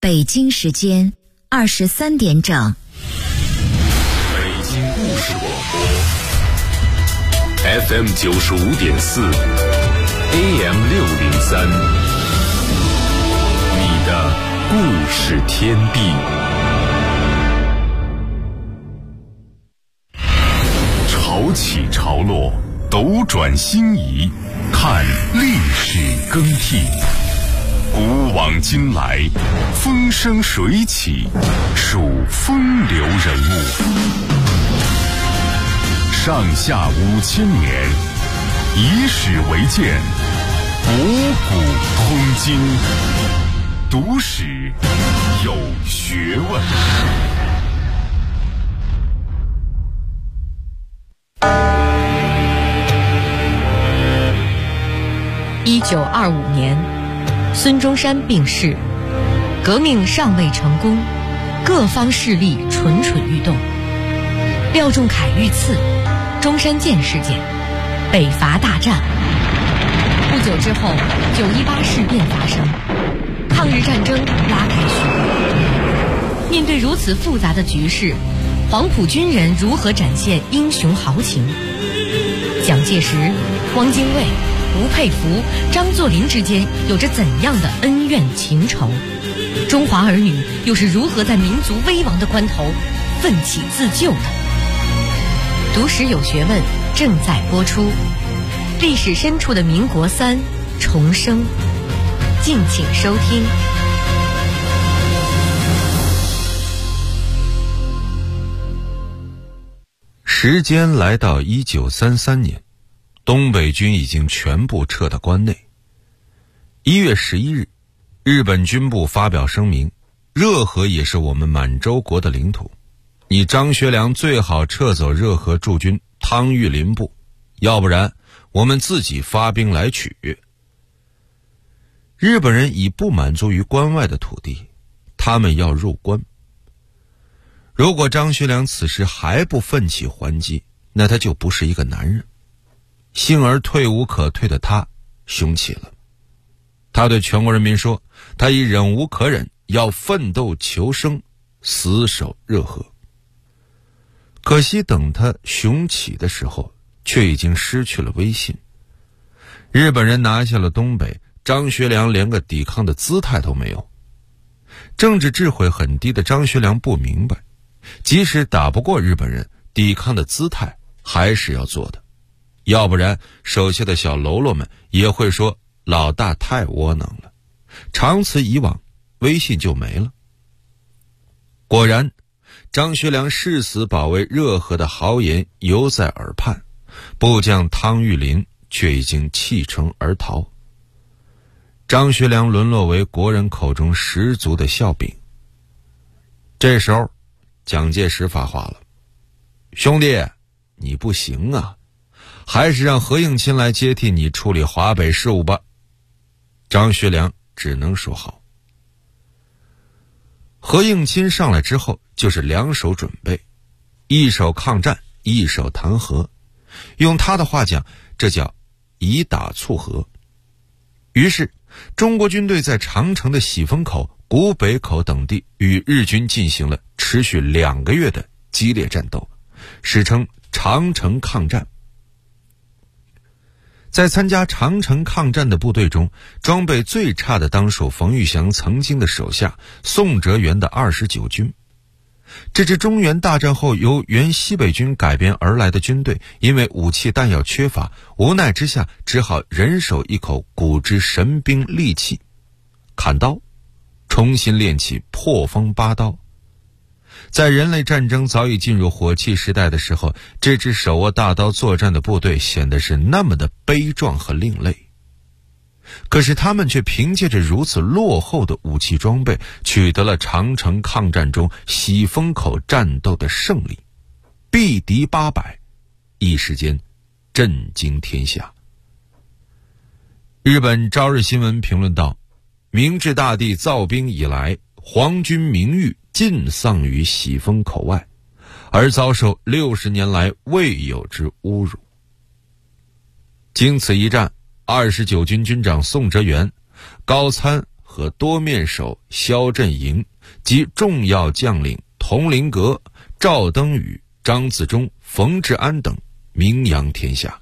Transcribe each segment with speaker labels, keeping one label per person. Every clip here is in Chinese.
Speaker 1: 北京时间23点整。
Speaker 2: 北京故事广播 FM 95.4 AM 603，你的故事天地。潮起潮落，斗转星移，看历史更替。古往今来，风生水起，数风流人物。上下5000年，以史为鉴，博古通今，读史有学问。
Speaker 3: 1925年，孙中山病逝，革命尚未成功，各方势力蠢蠢欲动。廖仲恺遇刺，中山舰事件，北伐大战。不久之后，918事变发生，抗日战争拉开序幕。面对如此复杂的局势，黄埔军人如何展现英雄豪情？蒋介石、汪精卫、吴佩孚、张作霖之间有着怎样的恩怨情仇？中华儿女又是如何在民族危亡的关头奋起自救的？读史有学问正在播出，历史深处的民国3重生，敬请收听。
Speaker 4: 时间来到1933年，东北军已经全部撤到关内。1月11日，日本军部发表声明，热河也是我们满洲国的领土，你张学良最好撤走热河驻军汤玉麟部，要不然我们自己发兵来取。日本人已不满足于关外的土地，他们要入关。如果张学良此时还不奋起还击，那他就不是一个男人。幸而退无可退的他雄起了，他对全国人民说，他已忍无可忍，要奋斗求生，死守热河。可惜等他雄起的时候，却已经失去了威信。日本人拿下了东北，张学良连个抵抗的姿态都没有。政治智慧很低的张学良不明白，即使打不过日本人，抵抗的姿态还是要做的，要不然手下的小喽啰们也会说老大太窝囊了，长此以往，威信就没了。果然，张学良誓死保卫热河的豪言犹在耳畔，部将汤玉麟却已经弃城而逃。张学良沦落为国人口中十足的笑柄。这时候蒋介石发话了，兄弟，你不行啊，还是让何应钦来接替你处理华北事务吧。张学良只能说好。何应钦上来之后就是两手准备，一手抗战，一手谈和，用他的话讲，这叫以打促和。于是中国军队在长城的喜峰口、古北口等地与日军进行了持续2个月的激烈战斗，史称长城抗战。在参加长城抗战的部队中，装备最差的当属冯玉祥曾经的手下宋哲元的29军。这支中原大战后由原西北军改编而来的军队，因为武器弹药缺乏，无奈之下只好人手一口古之神兵利器砍刀，重新练起破风八刀。在人类战争早已进入火器时代的时候，这支手握大刀作战的部队显得是那么的悲壮和另类。可是他们却凭借着如此落后的武器装备，取得了长城抗战中喜峰口战斗的胜利，毙敌800，一时间震惊天下。日本朝日新闻评论道，明治大帝造兵以来，皇军名誉尽丧于喜峰口外，而遭受60年来未有之侮辱。经此一战，29军军长宋哲元、高参和多面手萧振营及重要将领佟麟阁、赵登禹、张自忠、冯治安等名扬天下。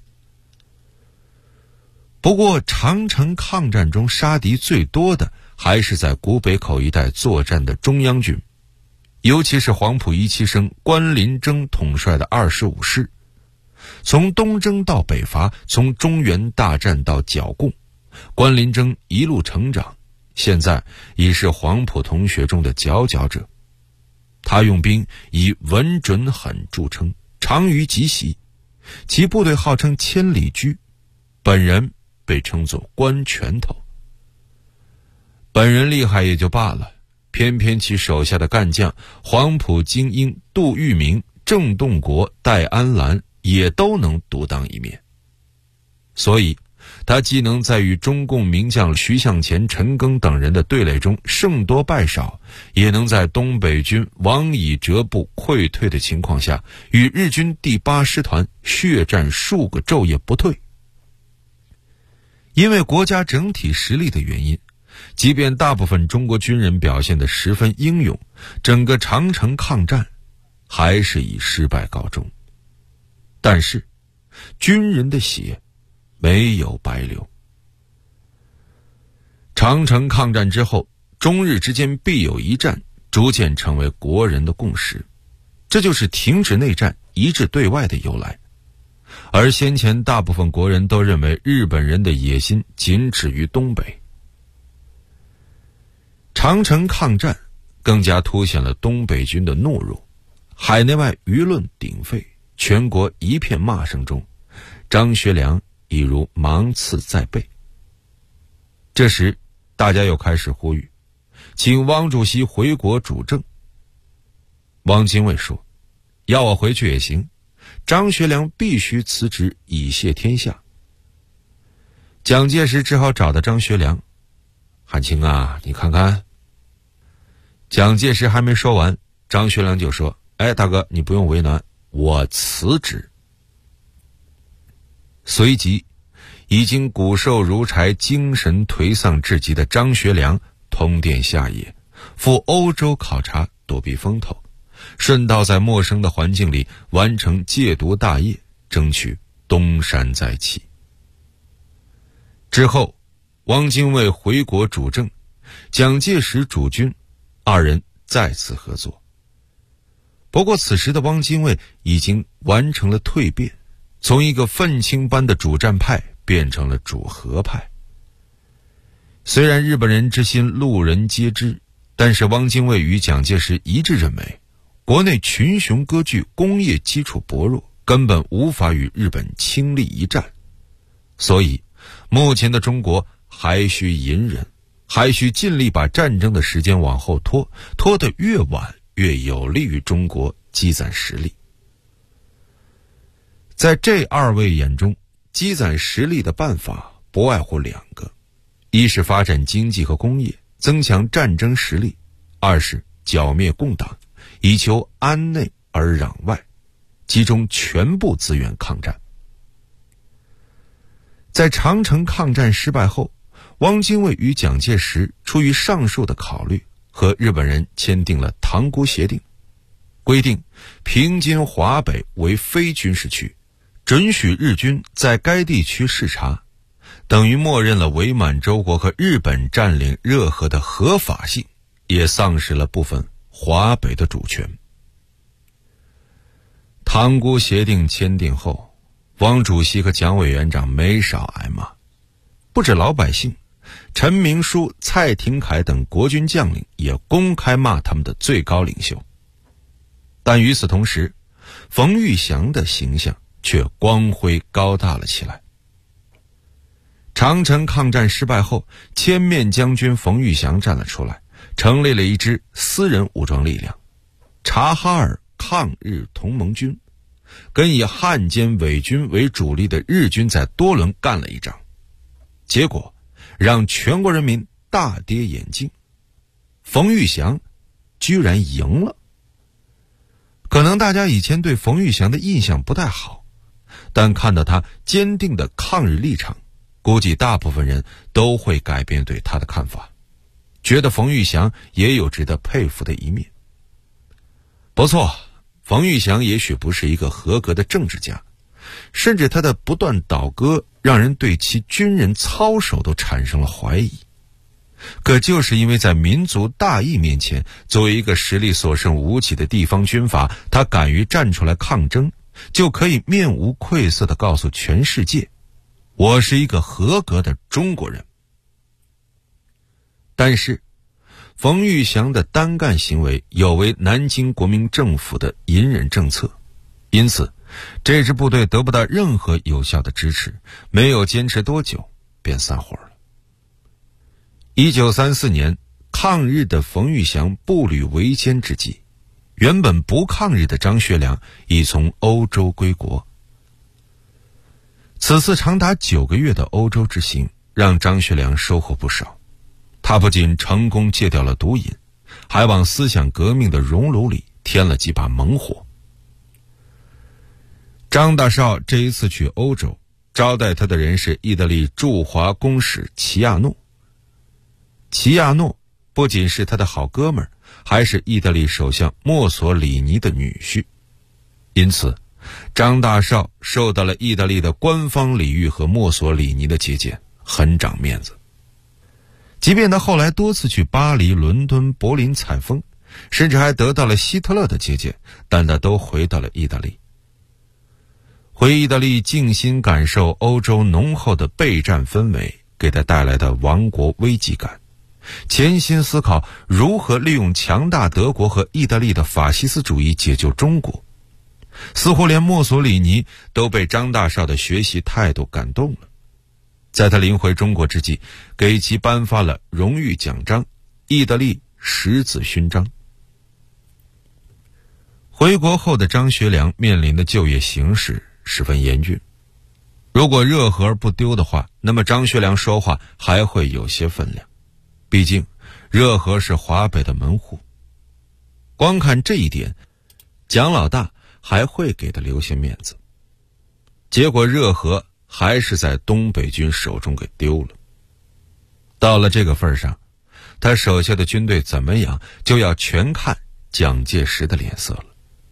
Speaker 4: 不过长城抗战中杀敌最多的还是在古北口一带作战的中央军，尤其是黄埔一期生关麟征统帅的25师。从东征到北伐，从中原大战到剿共，关麟征一路成长，现在已是黄埔同学中的佼佼者。他用兵以稳准狠著称，长于疾袭，其部队号称千里驹，本人被称作关拳头。本人厉害也就罢了，偏偏其手下的干将黄埔精英杜聿明、郑洞国、戴安澜也都能独当一面。所以他既能在与中共名将徐向前、陈赓等人的对垒中胜多败少，也能在东北军王以哲部溃退的情况下，与日军第8师团血战数个昼夜不退。因为国家整体实力的原因，即便大部分中国军人表现得十分英勇，整个长城抗战还是以失败告终。但是军人的血没有白流。长城抗战之后，中日之间必有一战逐渐成为国人的共识，这就是停止内战、一致对外的由来。而先前大部分国人都认为日本人的野心仅止于东北。长城抗战更加凸显了东北军的懦弱，海内外舆论鼎沸，全国一片骂声中，张学良已如芒刺在背。这时大家又开始呼吁，请汪主席回国主政。汪精卫说，要我回去也行，张学良必须辞职以谢天下。蒋介石只好找到张学良，汉卿啊，你看看。蒋介石还没说完，张学良就说，大哥，你不用为难，我辞职。随即已经骨瘦如柴、精神颓丧至极的张学良通电下野，赴欧洲考察，躲避风头，顺道在陌生的环境里完成戒毒大业，争取东山再起。之后汪精卫回国主政，蒋介石主军，二人再次合作。不过此时的汪精卫已经完成了蜕变，从一个愤青般的主战派变成了主和派。虽然日本人之心路人皆知，但是汪精卫与蒋介石一致认为，国内群雄割据，工业基础薄弱，根本无法与日本倾力一战。所以目前的中国还需隐忍，还需尽力把战争的时间往后拖，拖得越晚越有利于中国积攒实力。在这二位眼中，积攒实力的办法不外乎两个，一是发展经济和工业，增强战争实力；二是剿灭共党，以求安内而攘外，集中全部资源抗战。在长城抗战失败后，汪精卫与蒋介石出于上述的考虑，和日本人签订了《塘沽协定》，规定平津华北为非军事区，准许日军在该地区视察，等于默认了伪满洲国和日本占领热河的合法性，也丧失了部分华北的主权。塘沽协定签订后，汪主席和蒋委员长没少挨骂，不止老百姓，陈明书、蔡廷锴等国军将领也公开骂他们的最高领袖。但与此同时，冯玉祥的形象却光辉高大了起来。长城抗战失败后，千面将军冯玉祥站了出来，成立了一支私人武装力量——察哈尔抗日同盟军，跟以汉奸伪军为主力的日军在多伦干了一仗，结果让全国人民大跌眼镜，冯玉祥居然赢了。可能大家以前对冯玉祥的印象不太好，但看到他坚定的抗日立场，估计大部分人都会改变对他的看法。 觉得冯玉祥也有值得佩服的一面。不错，冯玉祥也许不是一个合格的政治家，甚至他的不断倒戈让人对其军人操守都产生了怀疑。可就是因为在民族大义面前，作为一个实力所剩无几的地方军阀，他敢于站出来抗争，就可以面无愧色地告诉全世界，我是一个合格的中国人。但是冯玉祥的单干行为有违南京国民政府的隐忍政策，因此这支部队得不到任何有效的支持，没有坚持多久便散伙了。1934年，抗日的冯玉祥步履维艰之际，原本不抗日的张学良已从欧洲归国。此次长达9个月的欧洲之行让张学良收获不少，他不仅成功戒掉了毒瘾，还往思想革命的熔炉里添了几把猛火。张大少这一次去欧洲，招待他的人是意大利驻华公使齐亚诺。齐亚诺不仅是他的好哥们儿，还是意大利首相墨索里尼的女婿，因此张大少受到了意大利的官方礼遇和墨索里尼的接见，很长面子。即便他后来多次去巴黎、伦敦、柏林采风，甚至还得到了希特勒的接见，但他都回到了意大利。回意大利静心感受欧洲浓厚的备战氛围给他带来的亡国危机感，潜心思考如何利用强大德国和意大利的法西斯主义解救中国。似乎连墨索里尼都被张大少的学习态度感动了，在他临回中国之际，给其颁发了荣誉奖章、意大利十字勋章。回国后的张学良面临的就业形势十分严峻，如果热河不丢的话，那么张学良说话还会有些分量，毕竟热河是华北的门户。光看这一点，蒋老大还会给他留些面子。结果热河还是在东北军手中给丢了。到了这个份上，他手下的军队怎么样，就要全看蒋介石的脸色了。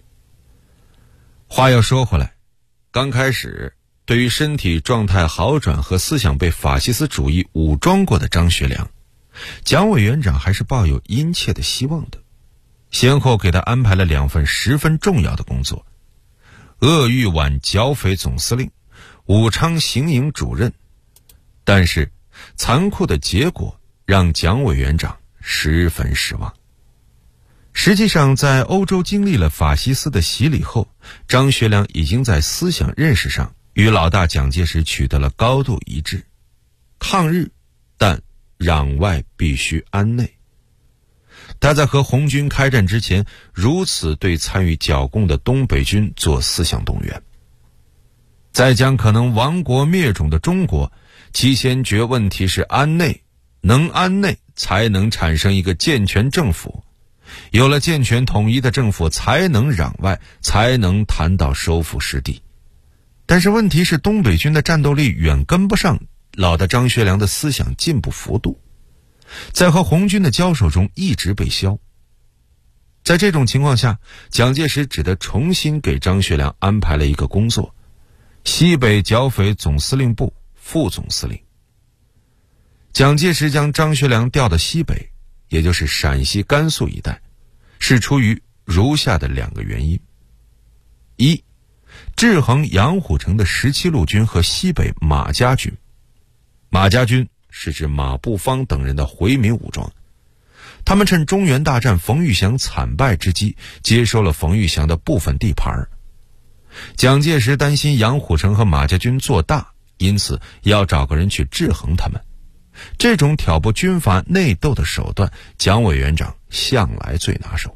Speaker 4: 话又说回来，刚开始对于身体状态好转和思想被法西斯主义武装过的张学良，蒋委员长还是抱有殷切的希望的，先后给他安排了2份十分重要的工作：鄂豫皖剿匪总司令、武昌行营主任。但是残酷的结果让蒋委员长十分失望。实际上，在欧洲经历了法西斯的洗礼后，张学良已经在思想认识上与老大蒋介石取得了高度一致：抗日，但攘外必须安内。他在和红军开战之前，如此对参与剿共的东北军做思想动员。在将可能亡国灭种的中国，其先决问题是安内，能安内才能产生一个健全政府，有了健全统一的政府，才能攘外，才能谈到收复失地。但是问题是，东北军的战斗力远跟不上老大张学良的思想进步幅度，在和红军的交手中一直被消。在这种情况下，蒋介石只得重新给张学良安排了一个工作：西北剿匪总司令部副总司令。蒋介石将张学良调到西北，也就是陕西、甘肃一带，是出于如下的2个原因：一、制衡杨虎城的17路军和西北马家军。马家军是指马步芳等人的回民武装，他们趁中原大战冯玉祥惨败之机，接收了冯玉祥的部分地盘。蒋介石担心杨虎城和马家军做大，因此要找个人去制衡他们。这种挑拨军阀内斗的手段，蒋委员长向来最拿手。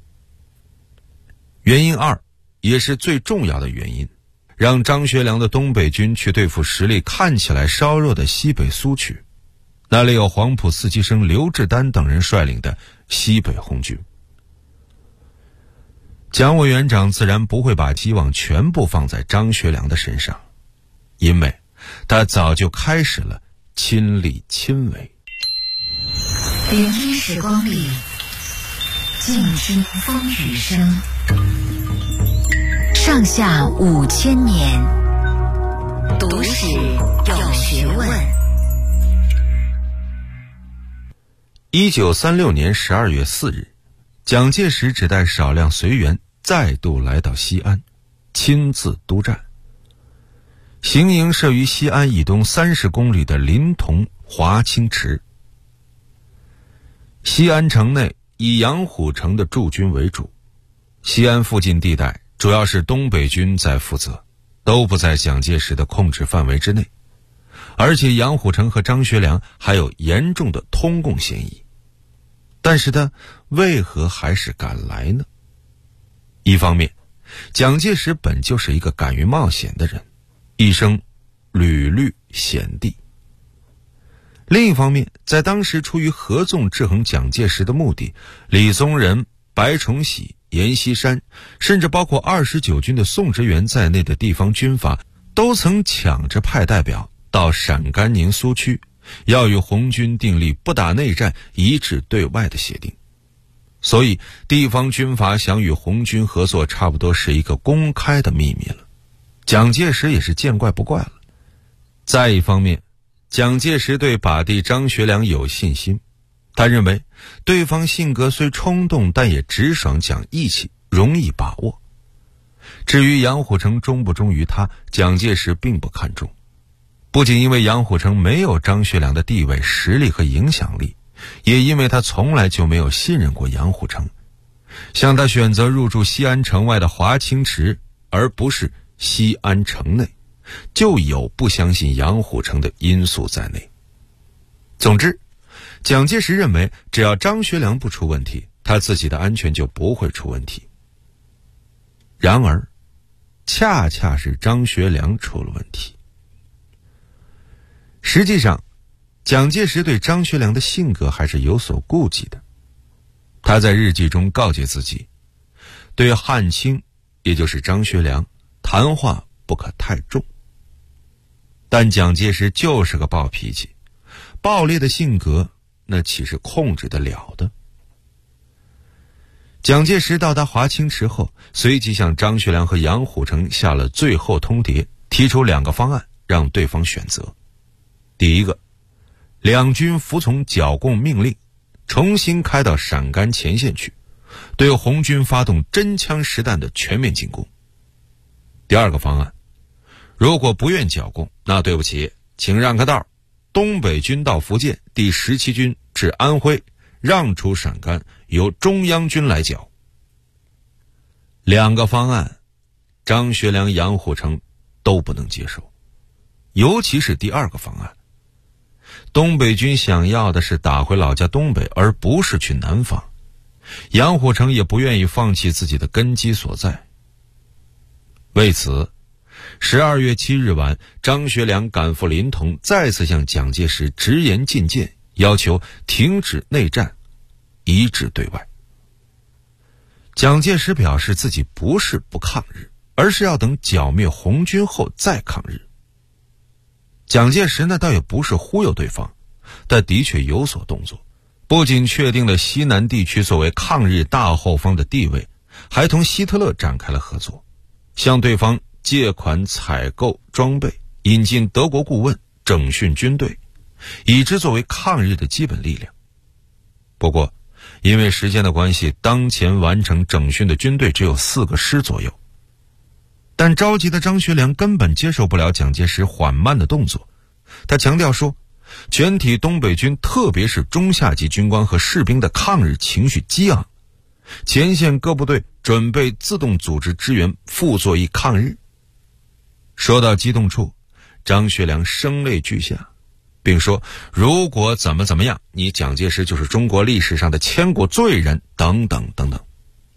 Speaker 4: 原因2，也是最重要的原因，让张学良的东北军去对付实力看起来稍弱的西北苏区，那里有黄埔四期生刘志丹等人率领的西北红军。蒋委员长自然不会把希望全部放在张学良的身上，因为他早就开始了亲力亲为。
Speaker 1: 聆听时光里，静听风雨声。上下5000年，读史有学问。
Speaker 4: 1936年12月4日，蒋介石只带少量随员再度来到西安，亲自督战。行营设于西安以东30公里的临潼华清池。西安城内以杨虎城的驻军为主，西安附近地带主要是东北军在负责，都不在蒋介石的控制范围之内。而且杨虎城和张学良还有严重的通共嫌疑。但是他为何还是敢来呢？一方面，蒋介石本就是一个敢于冒险的人，一生屡屡险地。另一方面，在当时出于合纵制衡蒋介石的目的，李宗仁、白崇禧、阎锡山，甚至包括29军的宋哲元在内的地方军阀，都曾抢着派代表到陕甘宁苏区，要与红军订立不打内战、一致对外的协定。所以地方军阀想与红军合作，差不多是一个公开的秘密了。蒋介石也是见怪不怪了。再一方面，蒋介石对把弟张学良有信心，他认为对方性格虽冲动，但也直爽讲义气，容易把握。至于杨虎城忠不忠于他，蒋介石并不看重。不仅因为杨虎城没有张学良的地位、实力和影响力，也因为他从来就没有信任过杨虎城。像他选择入驻西安城外的华清池，而不是西安城内，就有不相信杨虎城的因素在内。总之，蒋介石认为只要张学良不出问题，他自己的安全就不会出问题。然而，恰恰是张学良出了问题。实际上，蒋介石对张学良的性格还是有所顾忌的。他在日记中告诫自己，对汉卿，也就是张学良，谈话不可太重。但蒋介石就是个暴脾气，暴烈的性格那岂是控制得了的？蒋介石到达华清池后，随即向张学良和杨虎城下了最后通牒，提出2个方案让对方选择。第一个，两军服从剿共命令，重新开到陕甘前线去，对红军发动真枪实弹的全面进攻。第二个方案，如果不愿剿共，那对不起，请让个道，东北军到福建，第17军至安徽，让出陕甘，由中央军来剿。2个方案，张学良、杨虎城都不能接受，尤其是第2个方案。东北军想要的是打回老家东北，而不是去南方。杨虎城也不愿意放弃自己的根基所在。为此，12月7日晚，张学良赶赴临潼，再次向蒋介石直言进谏，要求停止内战，一致对外。蒋介石表示自己不是不抗日，而是要等剿灭红军后再抗日。蒋介石呢，倒也不是忽悠对方，但的确有所动作，不仅确定了西南地区作为抗日大后方的地位，还同希特勒展开了合作，向对方借款采购装备，引进德国顾问，整训军队，以之作为抗日的基本力量。不过因为时间的关系，当前完成整训的军队只有4个师左右。但着急的张学良根本接受不了蒋介石缓慢的动作，他强调说，全体东北军特别是中下级军官和士兵的抗日情绪激昂，前线各部队准备自动组织支援傅作义抗日。说到激动处，张学良声泪俱下，并说如果怎么样，你蒋介石就是中国历史上的千古罪人等等等等。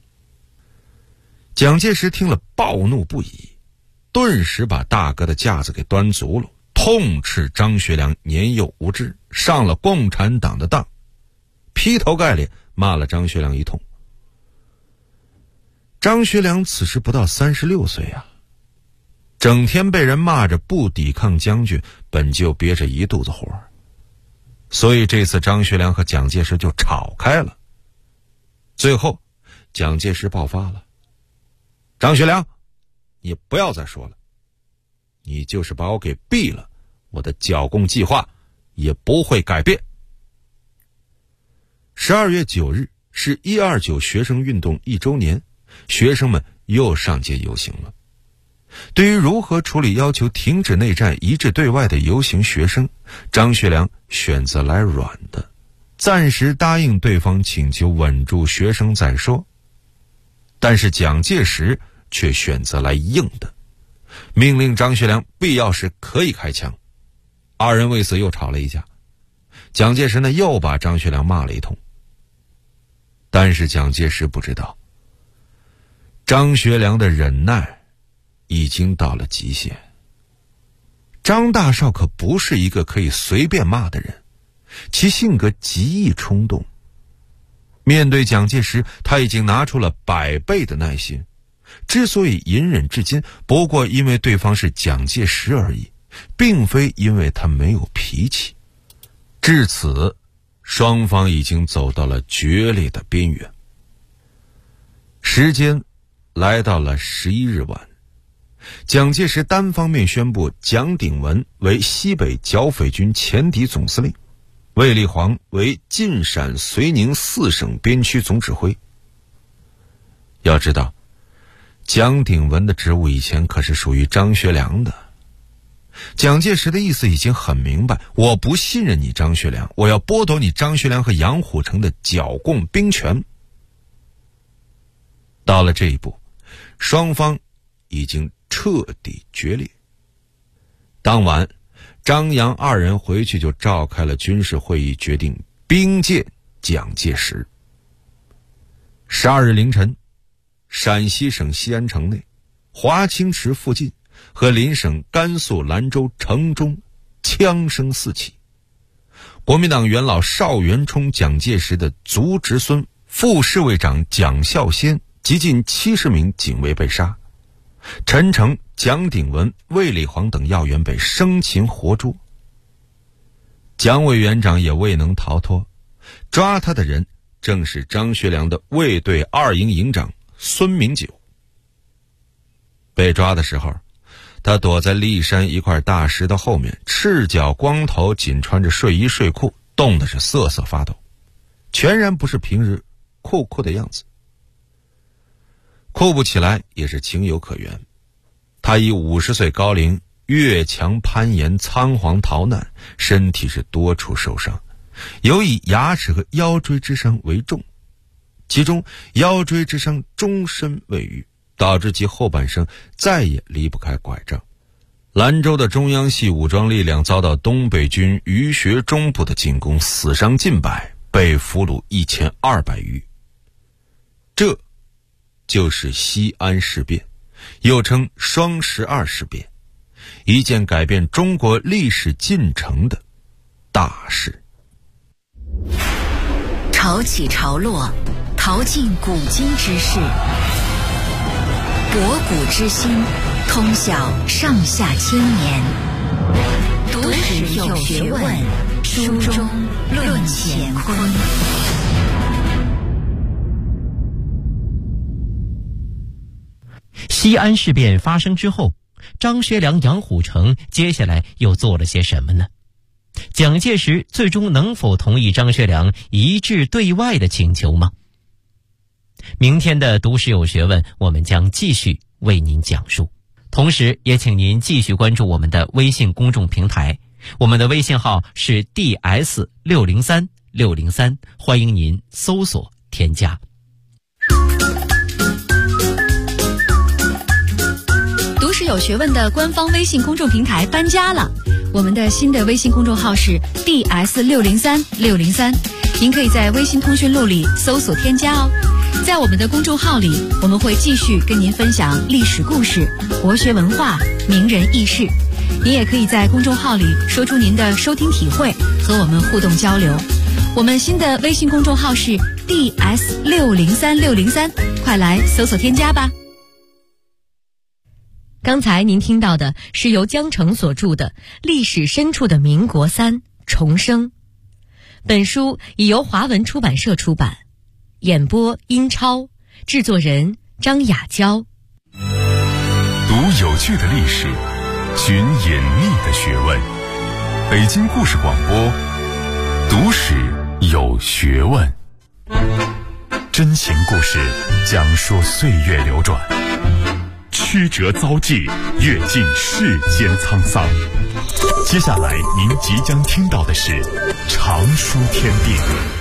Speaker 4: 蒋介石听了暴怒不已，顿时把大哥的架子给端足了，痛斥张学良年幼无知，上了共产党的当，劈头盖脸骂了张学良一通。张学良此时不到36岁啊，整天被人骂着不抵抗将军，本就憋着一肚子火。 所以这次张学良和蒋介石就吵开了。最后蒋介石爆发了：张学良，你不要再说了，你就是把我给毙了，我的剿共计划也不会改变。12月9日是129学生运动1周年，学生们又上街游行了。对于如何处理要求停止内战、一致对外的游行学生，张学良选择来软的，暂时答应对方请求，稳住学生再说。但是蒋介石却选择来硬的，命令张学良必要时可以开枪。二人为此又吵了一架，蒋介石呢又把张学良骂了一通。但是蒋介石不知道，张学良的忍耐已经到了极限。张大少可不是一个可以随便骂的人，其性格极易冲动。面对蒋介石，他已经拿出了100倍的耐心。之所以隐忍至今，不过因为对方是蒋介石而已，并非因为他没有脾气。至此，双方已经走到了决裂的边缘。时间来到了11日晚，蒋介石单方面宣布蒋鼎文为西北剿匪军前敌总司令，卫立煌为晋陕绥宁4省边区总指挥。要知道，蒋鼎文的职务以前可是属于张学良的。蒋介石的意思已经很明白，我不信任你张学良，我要剥夺你张学良和杨虎城的剿共兵权。到了这一步，双方已经彻底决裂。当晚，张杨二人回去就召开了军事会议，决定兵谏蒋介石。12日凌晨，陕西省西安城内、华清池附近和邻省甘肃兰州城中枪声四起。国民党元老邵元冲、蒋介石的族侄孙、副侍卫长蒋孝先及近70名警卫被杀，陈诚、蒋鼎文、卫立煌等要员被生擒活捉。蒋委员长也未能逃脱，抓他的人正是张学良的卫队2营营长孙明九。被抓的时候，他躲在骊山一块大石头后面，赤脚光头，仅穿着睡衣睡裤，冻得是瑟瑟发抖，全然不是平日酷酷的样子。酷不起来也是情有可原，他以50岁高龄越墙攀岩仓皇逃难，身体是多处受伤，尤以牙齿和腰椎之伤为重，其中腰椎之伤终身未愈，导致其后半生再也离不开拐杖。兰州的中央系武装力量遭到东北军余学忠部的进攻，死伤近百，被俘虏1200余。这就是西安事变，又称双12事变，一件改变中国历史进程的大事。
Speaker 1: 潮起潮落，淘尽古今之事，博古之心，通晓上下千年。读史有学问，书中论乾坤。
Speaker 5: 西安事变发生之后，张学良、杨虎城接下来又做了些什么呢？蒋介石最终能否同意张学良一致对外的请求吗？明天的读史有学问，我们将继续为您讲述。同时也请您继续关注我们的微信公众平台，我们的微信号是 DS603603，欢迎您搜索添加。
Speaker 6: 读史有学问的官方微信公众平台搬家了，我们的新的微信公众号是 DS603603，您可以在微信通讯录里搜索添加哦。在我们的公众号里，我们会继续跟您分享历史故事、国学文化、名人轶事。您也可以在公众号里说出您的收听体会，和我们互动交流。我们新的微信公众号是 DS603603，快来搜索添加吧。
Speaker 3: 刚才您听到的是由江城所著的《历史深处的民国3重生》， 本书已由华文出版社出版，演播英超，制作人张雅娇。
Speaker 2: 读有趣的历史，寻隐秘的学问。北京故事广播，读史有学问。真情故事讲述岁月流转，曲折遭际，阅尽世间沧桑。接下来您即将听到的是常书天地。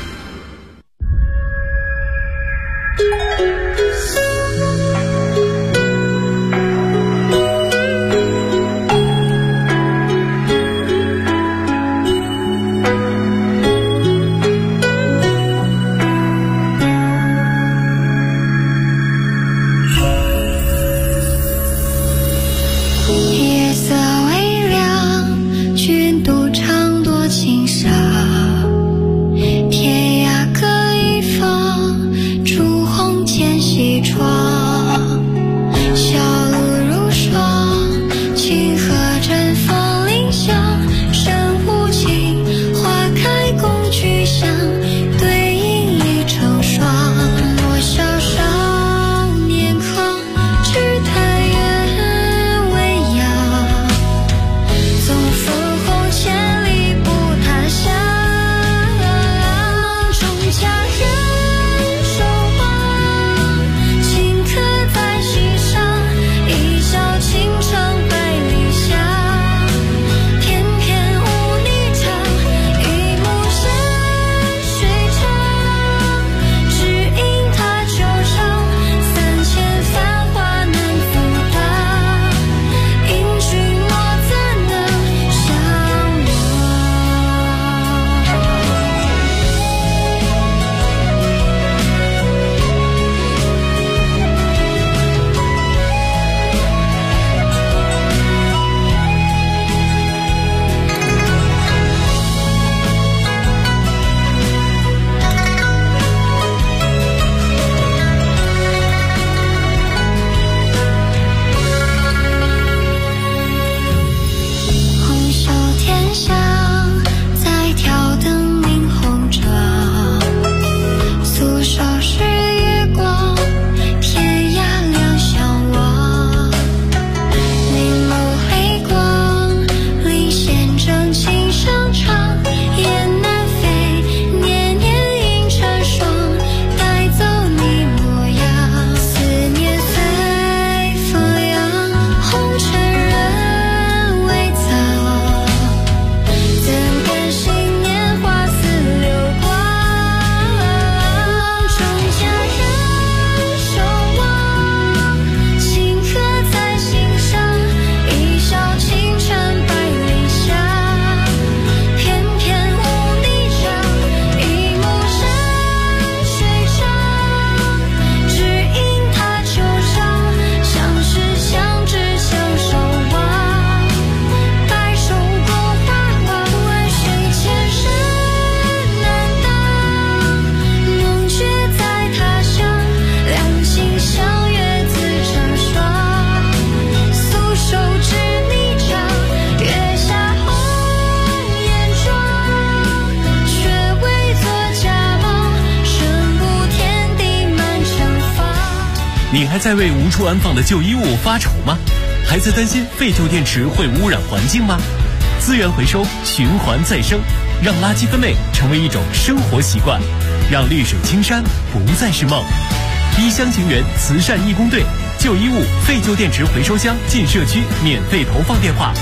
Speaker 7: 你还在为无处安放的旧衣物发愁吗？还在担心废旧电池会污染环境吗？资源回收，循环再生，让垃圾分类成为一种生活习惯，让绿水青山不再是梦。一厢情愿慈善义工队，旧衣物、废旧电池回收箱进社区免费投放电话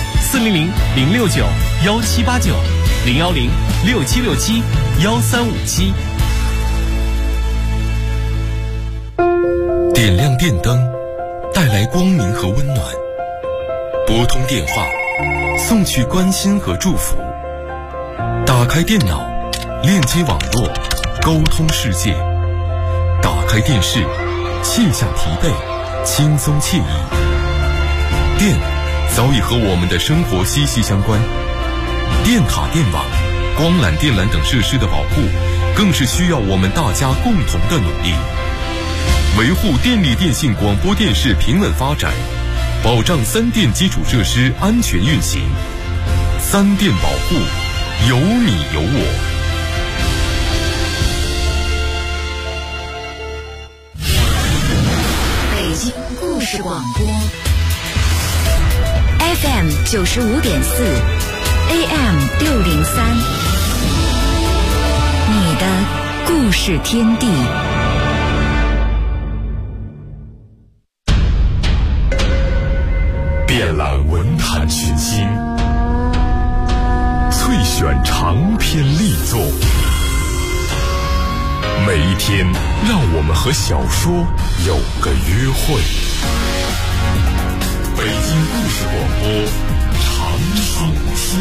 Speaker 7: ：400-069-1789，010-6767-1357。
Speaker 8: 点亮电灯，带来光明和温暖；拨通电话，送去关心和祝福；打开电脑，链接网络，沟通世界；打开电视，卸下疲惫，轻松惬意。电早已和我们的生活息息相关，电塔、电网、光缆、电缆等设施的保护，更是需要我们大家共同的努力。维护电力电信广播电视平稳发展，保障三电基础设施安全运行。三电保护，有你有我。
Speaker 1: 视广播 FM 95.4 AM 603，你的故事天地。
Speaker 2: 遍览文坛群星，萃选长篇力作，每一天让我们和小说有个约会。北京故事广播，长寿天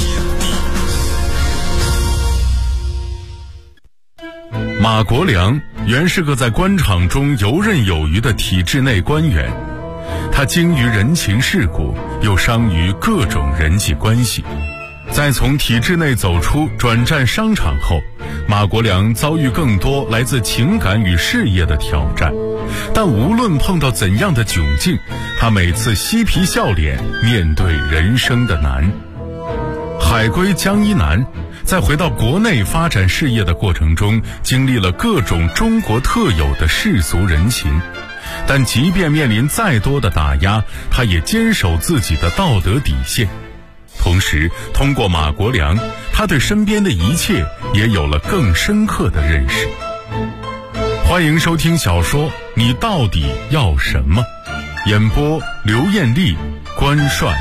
Speaker 2: 地。马国良原是个在官场中游刃有余的体制内官员，他精于人情世故，又商于各种人际关系。在从体制内走出，转战商场后，马国良遭遇更多来自情感与事业的挑战，但无论碰到怎样的窘境，他每次嬉皮笑脸面对人生的难。海归江一南在回到国内发展事业的过程中，经历了各种中国特有的世俗人情，但即便面临再多的打压，他也坚守自己的道德底线。同时，通过马国良，他对身边的一切也有了更深刻的认识。欢迎收听小说《你到底要什么》，演播刘艳丽、关帅。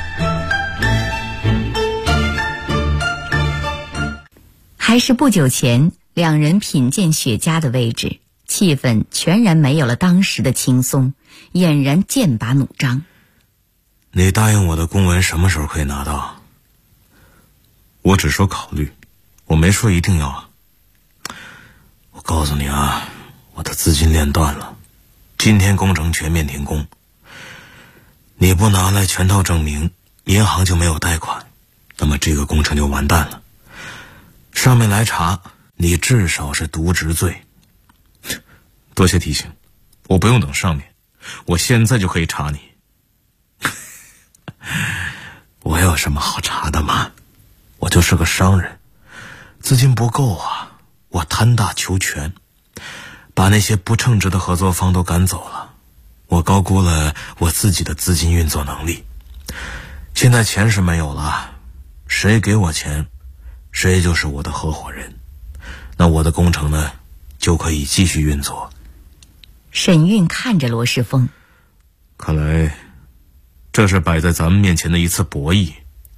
Speaker 6: 还是不久前，两人品鉴雪茄的位置，气氛全然没有了当时的轻松，俨然剑拔弩张。
Speaker 9: 你答应我的公文什么时候可以拿到？我只说考虑，我没说一定要啊。我告诉你啊，我的资金链断了，今天工程全面停工。你不拿来全套证明，银行就没有贷款，那么这个工程就完蛋了。上面来查，你至少是渎职罪。多谢提醒，我不用等上面，我现在就可以查你。我有什么好查的吗？我就是个商人，资金不够啊，我贪大求全，把那些不称职的合作方都赶走了。我高估了我自己的资金运作能力，现在钱是没有了，谁给我钱，谁就是我的合伙人，那我的工程呢，就可以继续运作。
Speaker 6: 沈运看着罗世峰，
Speaker 9: 看来这是摆在咱们面前的一次博弈。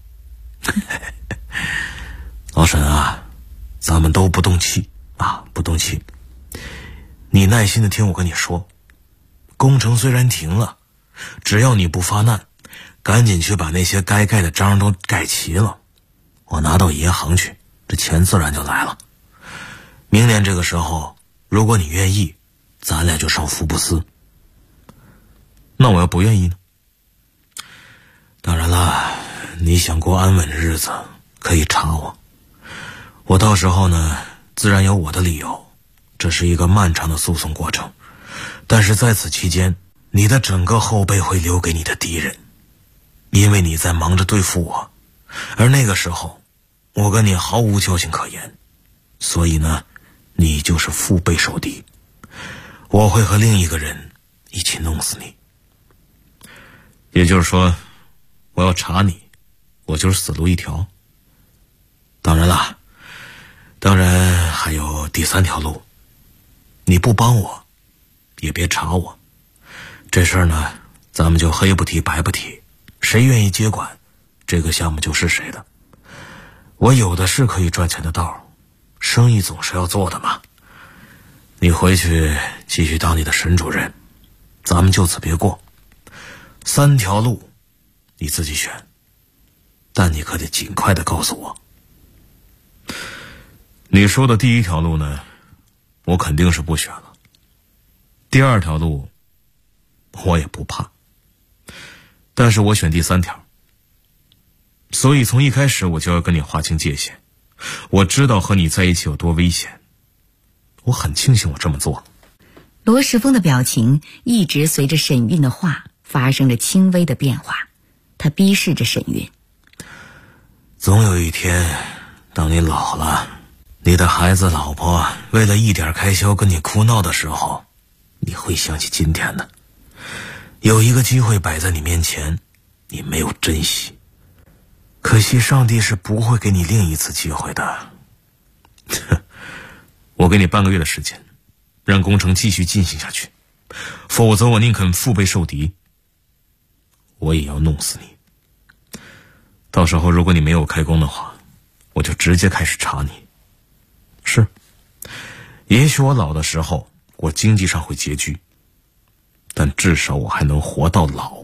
Speaker 9: 老沈啊，咱们都不动气啊，不动气。你耐心的听我跟你说，工程虽然停了，只要你不发难，赶紧去把那些该盖的章都盖齐了，我拿到银行去，这钱自然就来了。明年这个时候，如果你愿意，咱俩就上福布斯。那我要不愿意呢？当然了，你想过安稳的日子，可以查我。我到时候呢，自然有我的理由。这是一个漫长的诉讼过程，但是在此期间，你的整个后背会留给你的敌人，因为你在忙着对付我，而那个时候，我跟你毫无交情可言，所以呢，你就是腹背受敌。我会和另一个人一起弄死你。也就是说，我要查你，我就是死路一条。当然还有第三条路，你不帮我，也别查我。这事儿呢，咱们就黑不提白不提，谁愿意接管，这个项目就是谁的。我有的是可以赚钱的道，生意总是要做的嘛。你回去继续当你的沈主任，咱们就此别过。三条路你自己选，但你可得尽快的告诉我。你说的第一条路呢，我肯定是不选了。第二条路我也不怕，但是我选第三条。所以从一开始我就要跟你划清界限。我知道和你在一起有多危险，我很庆幸我这么做。
Speaker 6: 罗世峰的表情一直随着沈运的话发生着轻微的变化，他逼视着沈运。
Speaker 9: 总有一天，当你老了，你的孩子老婆为了一点开销跟你哭闹的时候，你会想起今天的。 有一个机会摆在你面前，你没有珍惜，可惜上帝是不会给你另一次机会的。我给你半个月的时间，让工程继续进行下去，否则我宁肯腹背受敌，我也要弄死你。到时候如果你没有开工的话，我就直接开始查你。是，也许我老的时候我经济上会拮据，但至少我还能活到老。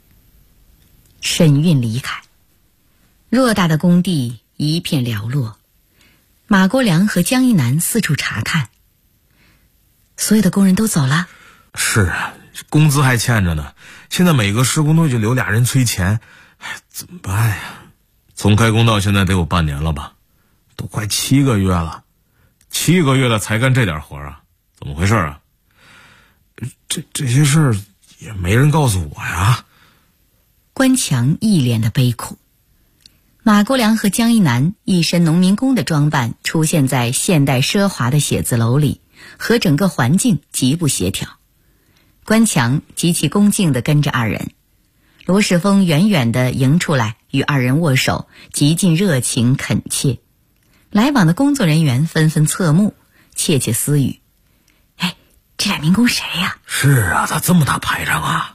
Speaker 6: 沈运离开，偌大的工地一片寥落，马国良和江一南四处查看。所有的工人都走了？
Speaker 9: 是啊，工资还欠着呢，现在每个施工队就留俩人催钱，怎么办呀？从开工到现在得有半年了吧，都快7个月了，7个月了才干这点活啊？怎么回事啊？这些事儿也没人告诉我呀。
Speaker 6: 关强一脸的悲苦。马国良和江一南一身农民工的装扮出现在现代奢华的写字楼里，和整个环境极不协调。关强极其恭敬地跟着二人，罗世峰远远地迎出来与二人握手，极尽热情恳切。来往的工作人员纷纷侧目，窃窃私语：哎，这俩民工谁呀？
Speaker 9: 是啊，咋这么大排场啊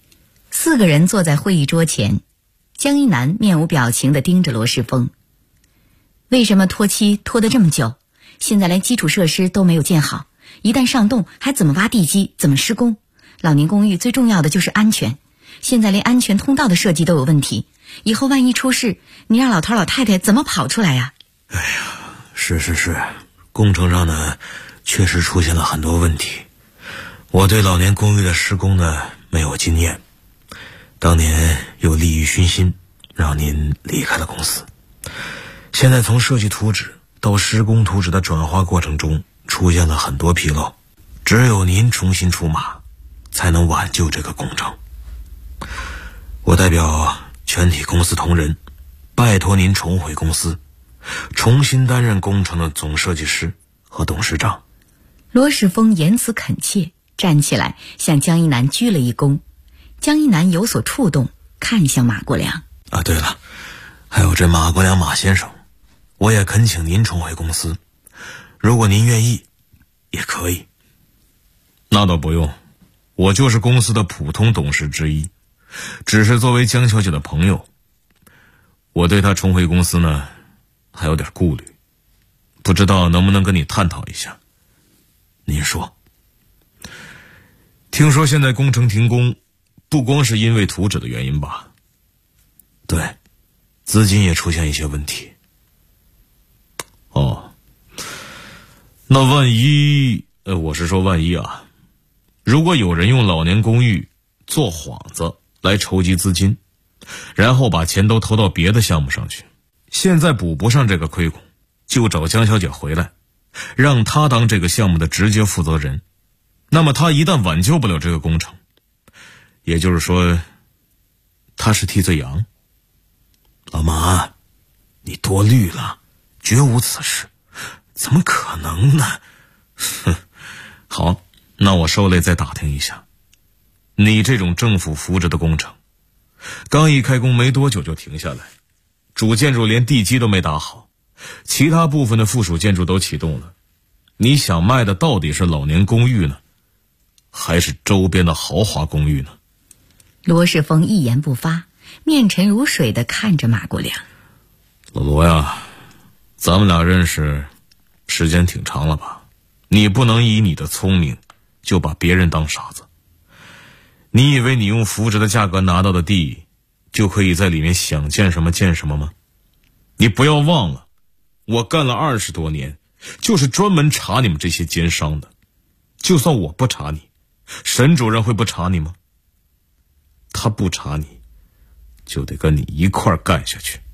Speaker 6: ？4个人坐在会议桌前，江一南面无表情地盯着罗世峰。为什么拖期拖得这么久？现在连基础设施都没有建好，一旦上动还怎么挖地基，怎么施工？老年公寓最重要的就是安全，现在连安全通道的设计都有问题，以后万一出事，你让老头老太太怎么跑出来呀？
Speaker 9: 哎呀，是，工程上呢确实出现了很多问题。我对老年公寓的施工呢没有经验，当年有利益熏心，让您离开了公司。现在从设计图纸到施工图纸的转化过程中出现了很多纰漏，只有您重新出马才能挽救这个工程。我代表全体公司同仁，拜托您重回公司，重新担任工程的总设计师和董事长。
Speaker 6: 罗世峰言辞恳切，站起来向江一南鞠了一躬。江一南有所触动，看向马国良。
Speaker 9: 啊，对了，还有这马国良马先生，我也恳请您重回公司，如果您愿意也可以。那倒不用，我就是公司的普通董事之一，只是作为江小姐的朋友，我对她重回公司呢还有点顾虑，不知道能不能跟你探讨一下。您说。听说现在工程停工不光是因为图纸的原因吧？对，资金也出现一些问题。哦，那万一我是说万一啊，如果有人用老年公寓做幌子来筹集资金，然后把钱都投到别的项目上去，现在补不上这个亏空，就找江小姐回来，让她当这个项目的直接负责人，那么她一旦挽救不了这个工程，也就是说她是替罪羊。老马，你多虑了，绝无此事，怎么可能呢？哼，好，那我受累再打听一下，你这种政府扶持的工程，刚一开工没多久就停下来，主建筑连地基都没打好，其他部分的附属建筑都启动了，你想卖的到底是老年公寓呢，还是周边的豪华公寓呢？
Speaker 6: 罗世峰一言不发，面沉如水地看着马国良。
Speaker 9: 老罗呀，咱们俩认识时间挺长了吧？你不能以你的聪明就把别人当傻子。你以为你用扶持的价格拿到的地就可以在里面想建什么建什么吗？你不要忘了，我干了20多年，就是专门查你们这些奸商的。就算我不查你，沈主任会不查你吗？他不查你，就得跟你一块儿干下去。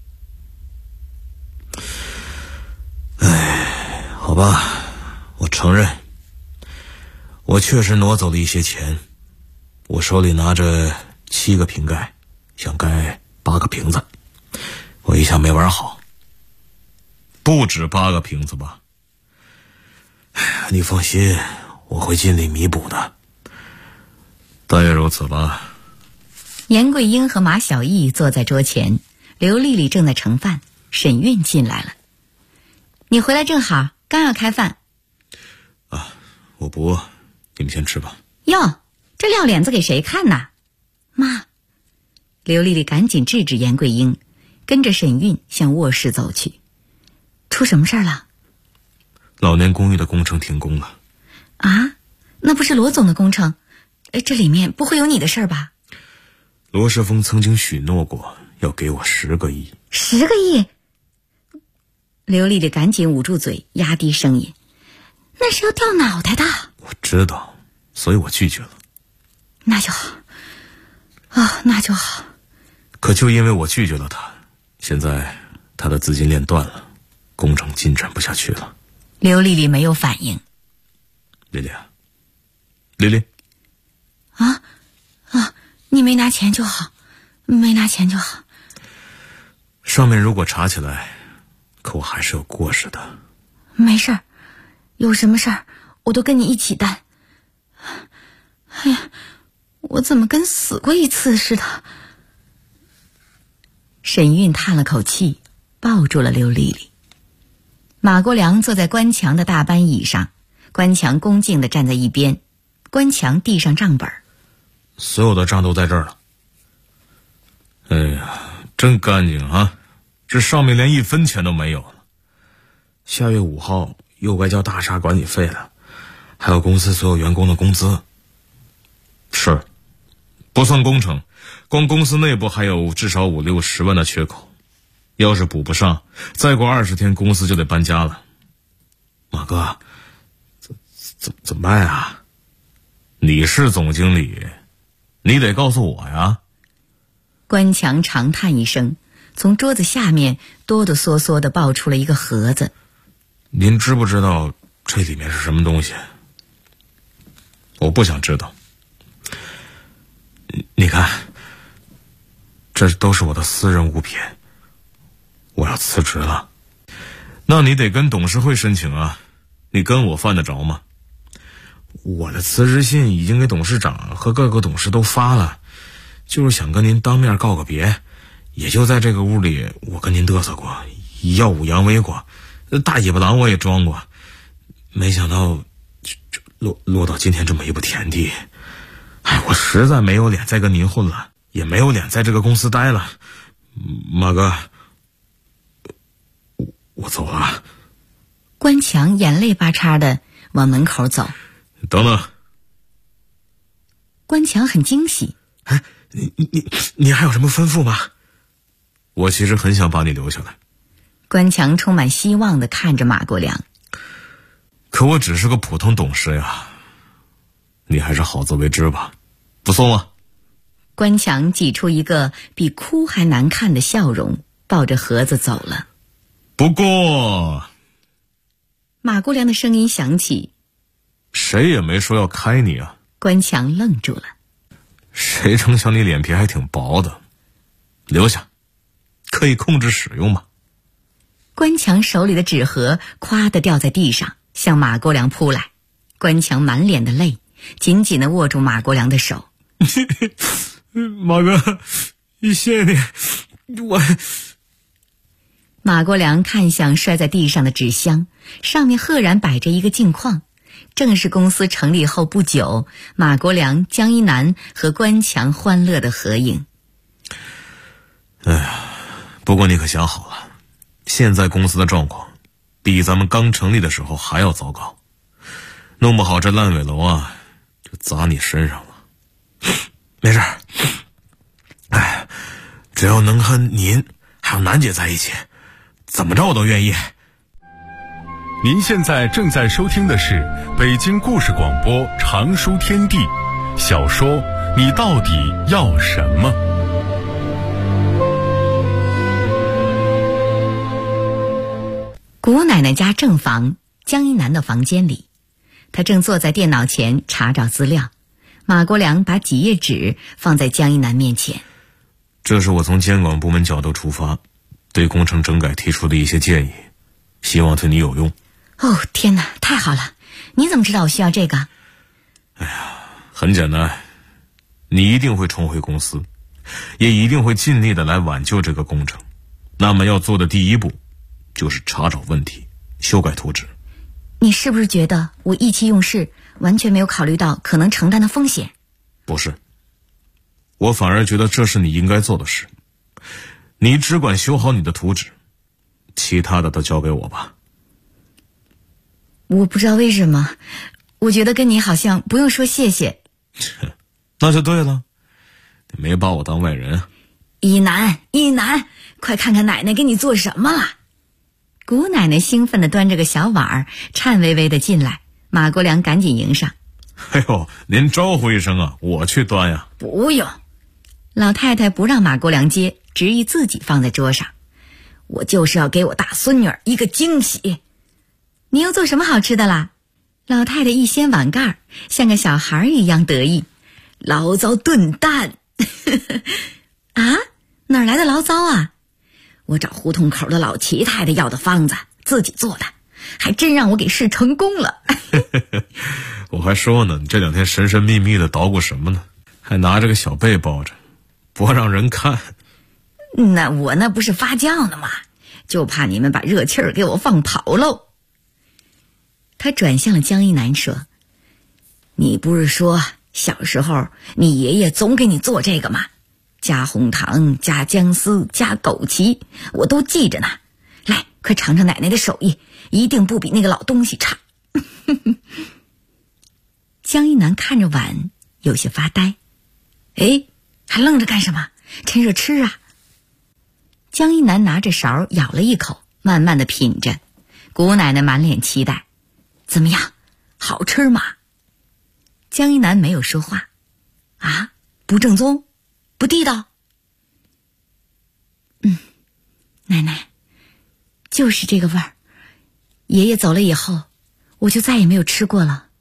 Speaker 9: 哎，好吧，我承认，我确实挪走了一些钱。我手里拿着7个瓶盖，想盖8个瓶子，我一下没玩好。不止8个瓶子吧？哎呀，你放心，我会尽力弥补的。但愿如此吧。
Speaker 6: 严桂英和马小艺坐在桌前，刘丽丽正在盛饭，沈韵进来了。你回来正好，刚要开饭。
Speaker 9: 啊，我不饿，你们先吃吧。
Speaker 6: 哟，这撂脸子给谁看呐？妈！刘丽丽赶紧制止严桂英，跟着沈韵向卧室走去。出什么事儿了？
Speaker 9: 老年公寓的工程停工了。
Speaker 6: 啊？那不是罗总的工程？这里面不会有你的事儿吧？
Speaker 9: 罗世峰曾经许诺过要给我10个亿。
Speaker 6: 10个亿？刘丽丽赶紧捂住嘴，压低声音：“那是要掉脑袋的。”
Speaker 9: 我知道，所以我拒绝了。
Speaker 6: 那就好。啊，那就好。
Speaker 9: 可就因为我拒绝了他，现在他的资金链断了，工程进展不下去了。
Speaker 6: 刘丽丽没有反应。
Speaker 9: 丽丽啊，丽丽。
Speaker 6: 啊，你没拿钱就好，没拿钱就好。
Speaker 9: 上面如果查起来，可我还是有过失的。
Speaker 6: 没事儿，有什么事儿我都跟你一起担。哎呀，我怎么跟死过一次似的？沈韵叹了口气，抱住了刘丽丽。马国良坐在关强的大班椅上，关强恭敬地站在一边，关强递上账本。
Speaker 9: 所有的账都在这儿了。哎呀，真干净啊！这上面连1分钱都没有了。下月5号又该交大厦管理费了，还有公司所有员工的工资。是，不算工程，光公司内部还有至少50-60万的缺口，要是补不上，再过20天公司就得搬家了。马哥，怎么办啊？你是总经理，你得告诉我呀。
Speaker 6: 关强长叹一声，从桌子下面哆哆嗦嗦地抱出了一个盒子。
Speaker 9: 您知不知道这里面是什么东西？我不想知道。你看，这都是我的私人物品，我要辞职了。那你得跟董事会申请啊，你跟我犯得着吗？我的辞职信已经给董事长和各个董事都发了，就是想跟您当面告个别。也就在这个屋里，我跟您嘚瑟过，耀武扬威过，大尾巴狼我也装过，没想到就落到今天这么一步田地。哎，我实在没有脸再跟您混了，也没有脸在这个公司待了。马哥，我走了。
Speaker 6: 关强眼泪巴叉的往门口走。
Speaker 9: 等等。
Speaker 6: 关强很惊喜。
Speaker 9: 哎，你还有什么吩咐吗？我其实很想把你留下来。
Speaker 6: 关强充满希望地看着马国良。
Speaker 9: 可我只是个普通董事呀，你还是好自为之吧，不送了。
Speaker 6: 关强挤出一个比哭还难看的笑容，抱着盒子走了。
Speaker 9: 不过，
Speaker 6: 马国良的声音响起，
Speaker 9: 谁也没说要开你啊。
Speaker 6: 关强愣住了。
Speaker 9: 谁成想你脸皮还挺薄的，留下，可以控制使用吗？
Speaker 6: 关强手里的纸盒咵地掉在地上，向马国良扑来。关强满脸的泪，紧紧地握住马国良的手。
Speaker 9: 马哥，谢谢你。
Speaker 6: 马国良看向摔在地上的纸箱，上面赫然摆着一个镜框，正是公司成立后不久，马国良、江一南和关强欢乐的合影。
Speaker 9: 哎呀，不过你可想好了，现在公司的状况比咱们刚成立的时候还要糟糕，弄不好这烂尾楼啊就砸你身上了。没事，哎，只要能和您还有楠姐在一起，怎么着我都愿意。
Speaker 2: 您现在正在收听的是北京故事广播长书天地小说《你到底要什么》。
Speaker 6: 谷奶奶家正房，江一南的房间里，他正坐在电脑前查找资料。马国良把几页纸放在江一南面前。
Speaker 9: 这是我从监管部门角度出发，对工程整改提出的一些建议，希望对你有用。
Speaker 6: 哦，天哪，太好了！你怎么知道我需要这个？
Speaker 9: 哎呀，很简单，你一定会重回公司， 也一定会尽力的来挽救这个工程。那么要做的第一步就是查找问题，修改图纸。
Speaker 6: 你是不是觉得我意气用事，完全没有考虑到可能承担的风险？
Speaker 9: 不是，我反而觉得这是你应该做的事。你只管修好你的图纸，其他的都交给我吧。
Speaker 6: 我不知道为什么，我觉得跟你好像不用说谢谢。
Speaker 9: 那就对了，你没把我当外人。
Speaker 6: 一楠，快看看奶奶给你做什么了。姑奶奶兴奋地端着个小碗儿，颤巍巍地进来，马国良赶紧迎上。
Speaker 9: 哎呦，您招呼一声啊，我去端呀。
Speaker 6: 不用。老太太不让马国良接，执意自己放在桌上。我就是要给我大孙女一个惊喜。你又做什么好吃的啦？老太太一掀碗盖，像个小孩一样得意。醪糟炖蛋。啊，哪儿来的醪糟啊？我找胡同口的老齐太太要的方子，自己做的，还真让我给试成功了。
Speaker 9: 我还说呢，你这2天神神秘秘的捣鼓什么呢？还拿着个小被包着，不让人看。
Speaker 6: 那我那不是发酵呢吗？就怕你们把热气儿给我放跑喽。他转向了江一楠说：你不是说小时候你爷爷总给你做这个吗？加红糖，加姜丝，加枸杞，我都记着呢。来，快尝尝奶奶的手艺，一定不比那个老东西差。江一楠看着碗，有些发呆。哎，还愣着干什么？趁热吃啊！江一楠拿着勺舀了一口，慢慢的品着。姑奶奶满脸期待：怎么样，好吃吗？江一楠没有说话。啊，不正宗，不地道。奶奶，就是这个味儿。爷爷走了以后，我就再也没有吃过了。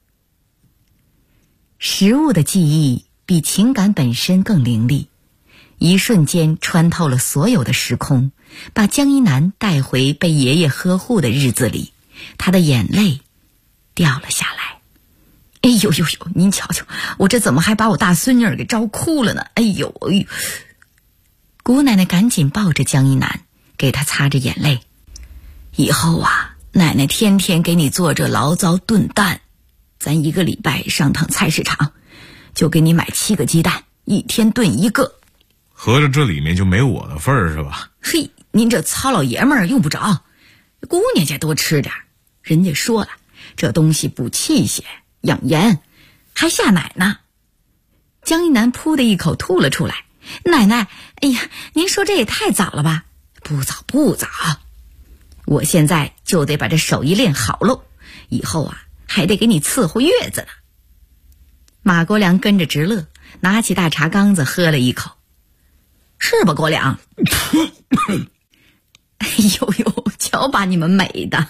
Speaker 6: 食物的记忆比情感本身更凌厉，一瞬间穿透了所有的时空，把江一楠带回被爷爷呵护的日子里。他的眼泪掉了下来。哎呦呦呦，您瞧瞧，我这怎么还把我大孙女给招哭了呢？哎呦哎呦！姑奶奶赶紧抱着江一楠，给他擦着眼泪。以后啊，奶奶天天给你做这醪糟炖蛋，咱1个礼拜上趟菜市场，就给你买7个鸡蛋，1天炖1个。
Speaker 9: 合着这里面就没我的份儿是吧？
Speaker 6: 嘿，您这糙老爷们儿用不着，姑娘家多吃点。人家说了，这东西补气血养颜，还下奶呢。江一楠噗的一口吐了出来。奶奶，哎呀，您说这也太早了吧？不早不早，我现在就得把这手艺练好喽，以后啊还得给你伺候月子呢。马国良跟着直乐，拿起大茶缸子喝了一口。是吧，国良？哎呦呦，瞧把你们美的。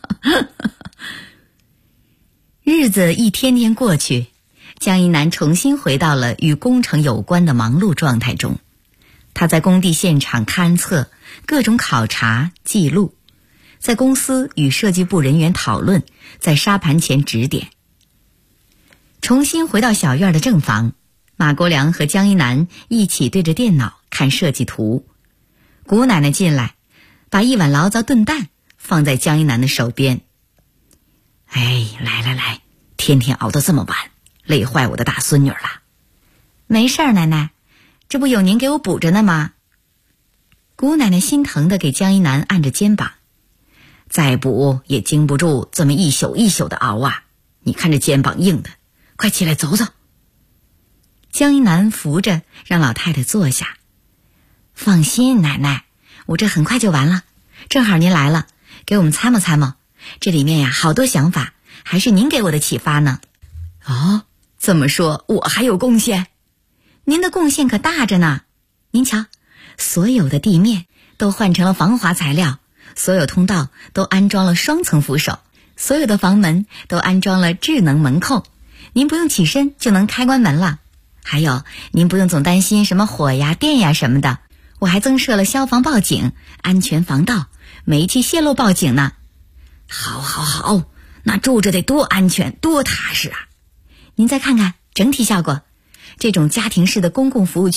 Speaker 6: 日子一天天过去，江一楠重新回到了与工程有关的忙碌状态中。他在工地现场勘测，各种考察记录，在公司与设计部人员讨论，在沙盘前指点。重新回到小院的正房，马国良和江一楠一起对着电脑看设计图。姑奶奶进来，把一碗醪糟炖蛋放在江一楠的手边。哎，来，天天熬到这么晚，累坏我的大孙女了。没事儿，奶奶，这不有您给我补着呢吗？姑奶奶心疼地给江一楠按着肩膀。再补也经不住这么一宿一宿的熬啊，你看这肩膀硬的，快起来走走。江一楠扶着让老太太坐下。放心，奶奶，我这很快就完了，正好您来了，给我们参谋参谋，这里面呀好多想法，还是您给我的启发呢。哦，这么说我还有贡献？您的贡献可大着呢。您瞧，所有的地面都换成了防滑材料，所有通道都安装了双层扶手，所有的房门都安装了智能门控，您不用起身就能开关门了。还有，您不用总担心什么火呀电呀什么的，我还增设了消防报警、安全防盗、煤气泄漏报警呢。好，那住着得多安全多踏实啊。您再看看整体效果，这种家庭式的公共服务区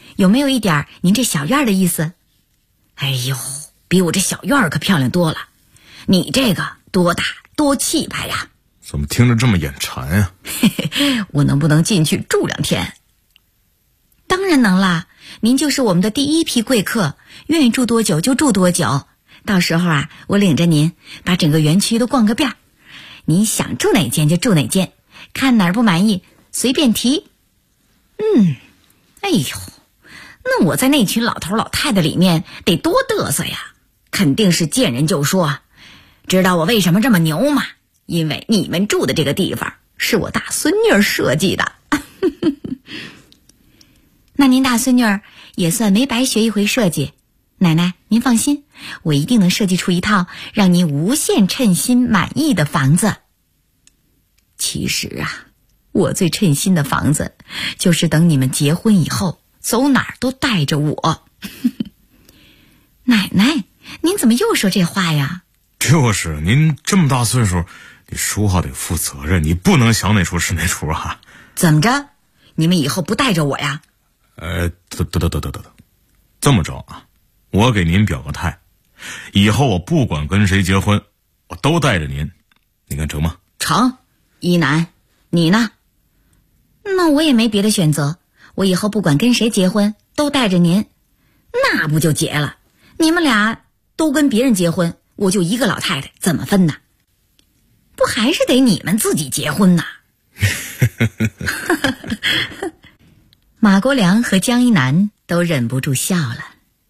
Speaker 6: 有没有一点您这小院的意思？哎呦，比我这小院可漂亮多了。你这个多大多气派呀！
Speaker 9: 怎么听着这么眼馋呀？
Speaker 6: 我能不能进去住2天？当然能啦，您就是我们的第一批贵客，愿意住多久就住多久。到时候啊，我领着您把整个园区都逛个遍，您想住哪间就住哪间，看哪儿不满意随便提。哎呦，那我在那群老头老太太里面得多嘚瑟呀，肯定是见人就说。知道我为什么这么牛吗？因为你们住的这个地方是我大孙女设计的。那您大孙女也算没白学一回设计。奶奶您放心，我一定能设计出一套让您无限称心满意的房子。其实啊，我最称心的房子就是等你们结婚以后走哪儿都带着我。奶奶您怎么又说这话呀？
Speaker 9: 就是您这么大岁数，你说话得负责任，你不能想哪出是哪出啊。
Speaker 6: 怎么着，你们以后不带着我呀？
Speaker 9: 得，这么着啊，我给您表个态，以后我不管跟谁结婚，我都带着您，你看成吗？
Speaker 6: 成。一男，你呢？那我也没别的选择，我以后不管跟谁结婚都带着您，那不就结了？你们俩都跟别人结婚，我就一个老太太，怎么分呢？不还是得你们自己结婚呐？马国良和江一南都忍不住笑了。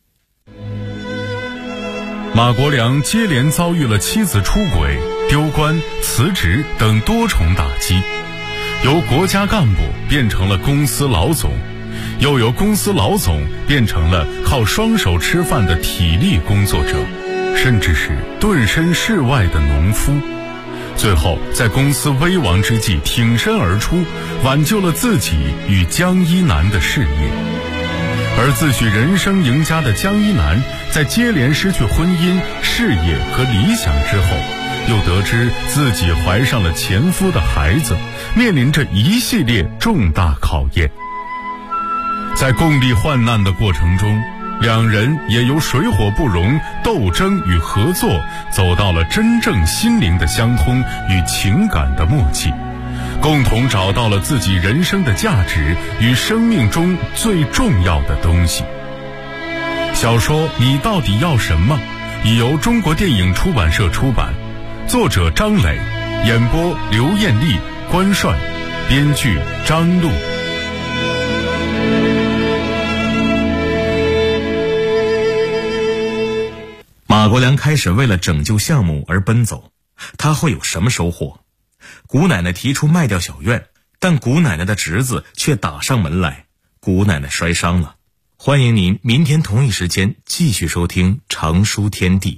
Speaker 2: 马国良接连遭遇了妻子出轨、丢官、辞职等多重打击，由国家干部变成了公司老总，又由公司老总变成了靠双手吃饭的体力工作者，甚至是顿身事外的农夫。最后在公司危亡之际挺身而出，挽救了自己与江一南的事业。而自诩人生赢家的江一南，在接连失去婚姻、事业和理想之后，又得知自己怀上了前夫的孩子，面临着一系列重大考验。在共历患难的过程中，两人也由水火不容、斗争与合作，走到了真正心灵的相通与情感的默契，共同找到了自己人生的价值与生命中最重要的东西。小说《你到底要什么》已由中国电影出版社出版，作者张磊，演播刘艳丽、关帅，编剧张璐。
Speaker 9: 马国良开始为了拯救项目而奔走，他会有什么收获？古奶奶提出卖掉小院，但古奶奶的侄子却打上门来，古奶奶摔伤了。欢迎您明天同一时间继续收听长书天地。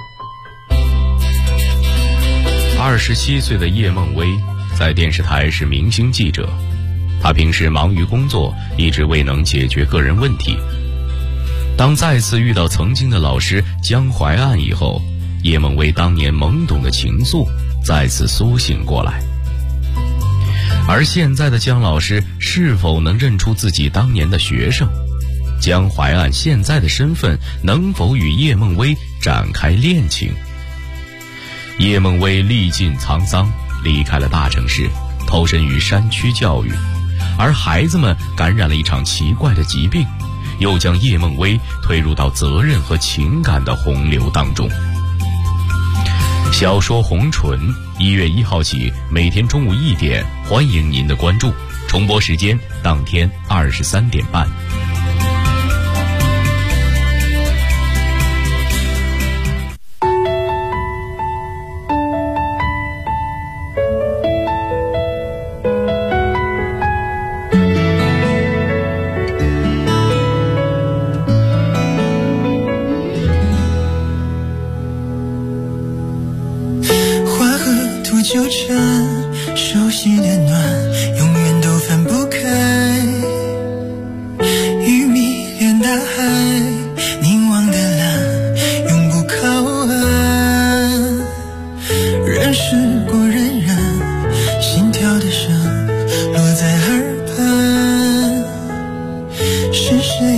Speaker 10: 27岁的叶梦薇在电视台是明星记者，她平时忙于工作，一直未能解决个人问题。当再次遇到曾经的老师江淮岸以后，叶梦薇当年懵懂的情愫再次苏醒过来。而现在的江老师是否能认出自己当年的学生？江淮岸现在的身份能否与叶梦薇展开恋情？叶梦薇历尽沧桑，离开了大城市，投身于山区教育，而孩子们感染了一场奇怪的疾病，又将叶梦薇推入到责任和情感的洪流当中。小说《红唇》1月1号起，每天中午1点，欢迎您的关注。重播时间当天23点半。
Speaker 11: 纠缠，熟悉的暖，永远都分不开。鱼迷恋大海，凝望的蓝，永不靠岸。人世过荏苒，心跳的声落在耳畔。是谁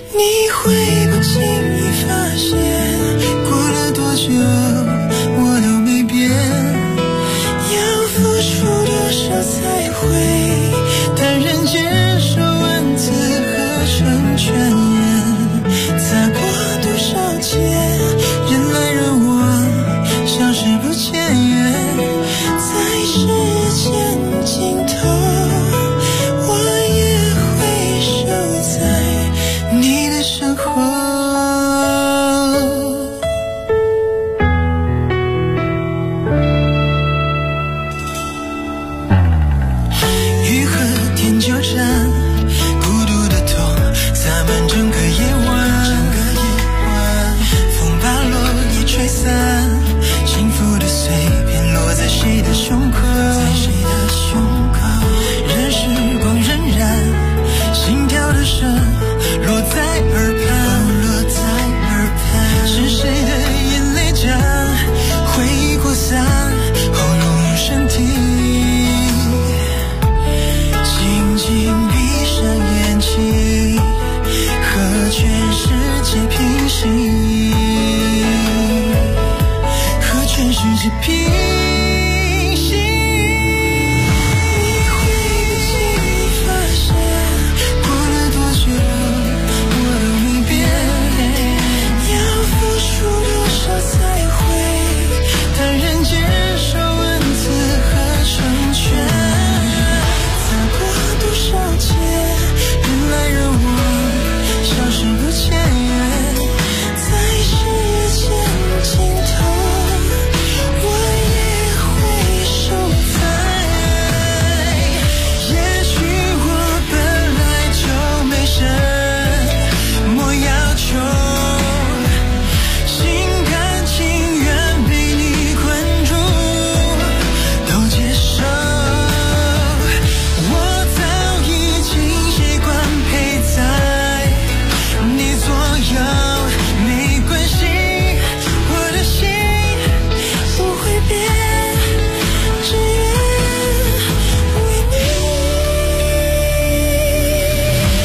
Speaker 11: 你会不经意发现，过了多久我都没变，要付出多少才会坦然接受文字合成全言，擦过多少肩，人来人往，消失不见，在时间尽头我也会守在你的身后。雨和天纠缠，孤独的痛洒满整个夜晚，风把落叶吹散，幸福的碎片落在谁的胸口，任时光荏苒，心跳的声落在耳畔，是谁的眼泪将回忆扩散，后入身体，静静闭上眼睛，和全世界平行，和全世界平行。